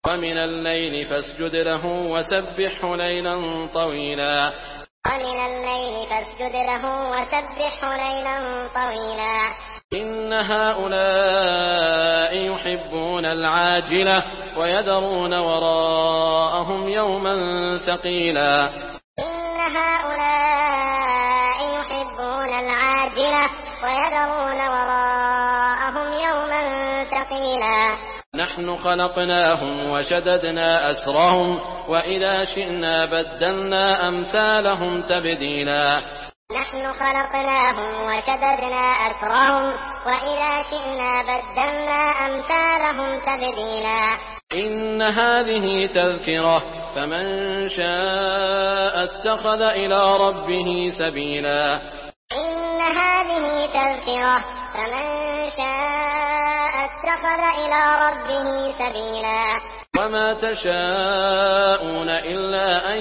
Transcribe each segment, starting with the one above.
ومن الليل فاسجد له وسبحه ليلا طويلا ومن الليل فاسجد له وسبحه ليلا طويلا إن هؤلاء يحبون العاجلة ويذرون وراءهم يوما ثقيلا إن هؤلاء يحبون العاجلة ويذرون وراءهم يوما ثقيلا نحن خلقناهم وشددنا أسرهم وإذا شئنا بدلنا أمثالهم تبديلا نحن خلقناهم وشددنا أسرهم وإذا شئنا بدلنا أمثالهم تبديلا إن هذه تذكرة فمن شاء اتخذ إلى ربه سبيلا إن هذه تذكرة فمن شاء اتخذ إلى ربه سبيلا وما تشاءون إلا أن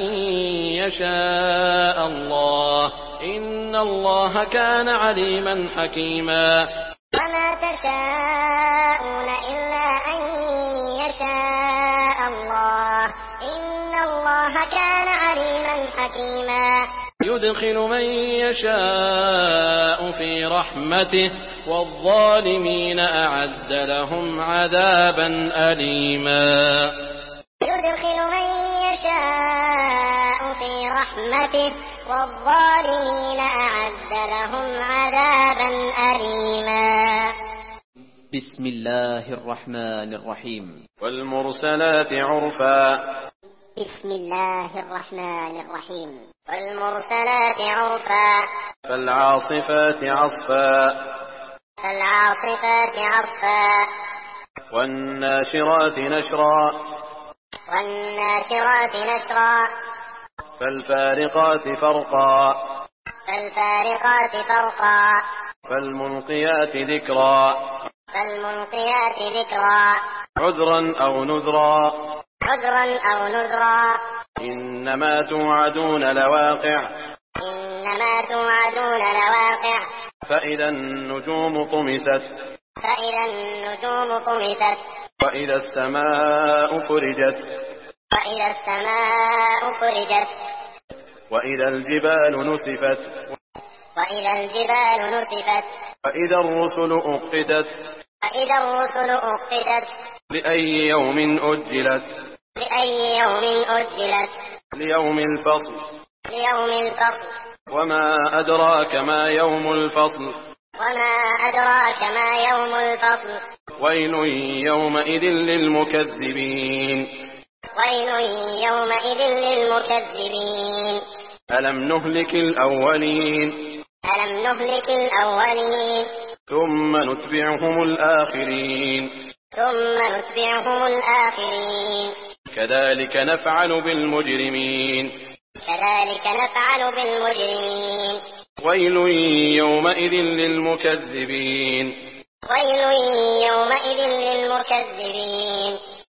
يشاء الله إن الله كان عليما حكيما وما تشاءون إلا أن يشاء الله إن الله كان عليما حكيما يدخل من يشاء في رحمته والظالمين أعد لهم عذابا أليما يدخل من يشاء في رحمته والظالمين أعد لهم عذابا أليما بسم الله الرحمن الرحيم والمرسلات عرفا بسم الله الرحمن الرحيم والمرسلات عرفا فالعاصفات عصفا فالعاصفات عصفا والناشرات نشرا والناشرات نشرا فالفارقات فرقا فالفارقات فرقا فالملقيات ذكرا فالملقيات ذكرا عذرا أو نذرا عذرا أو نذرا إنما توعدون لواقع إنما توعدون لواقع فإذا النجوم طمست فإذا النجوم طمست وإذا السماء فرجت وإذا السماء فرجت وإذا الجبال نسفت وإذا الجبال نسفت وإذا الرسل أقتت وإذا الرسل أقتت لأي يوم أجلت لأي يوم أجلت ليوم الفصل ليوم الفصل وما أدراك ما يوم الفصل وما أدراك ما يوم الفصل ويل يومئذ للمكذبين ويل يومئذ للمكذبين ألم نهلك الأولين ألم نهلك الأولين ثم نتبعهم الآخرين ثم نتبعهم الآخرين كذلك نفعل بالمجرمين كذلك نفعل بالمجرمين ويل يومئذ للمكذبين ويل يومئذ للمكذبين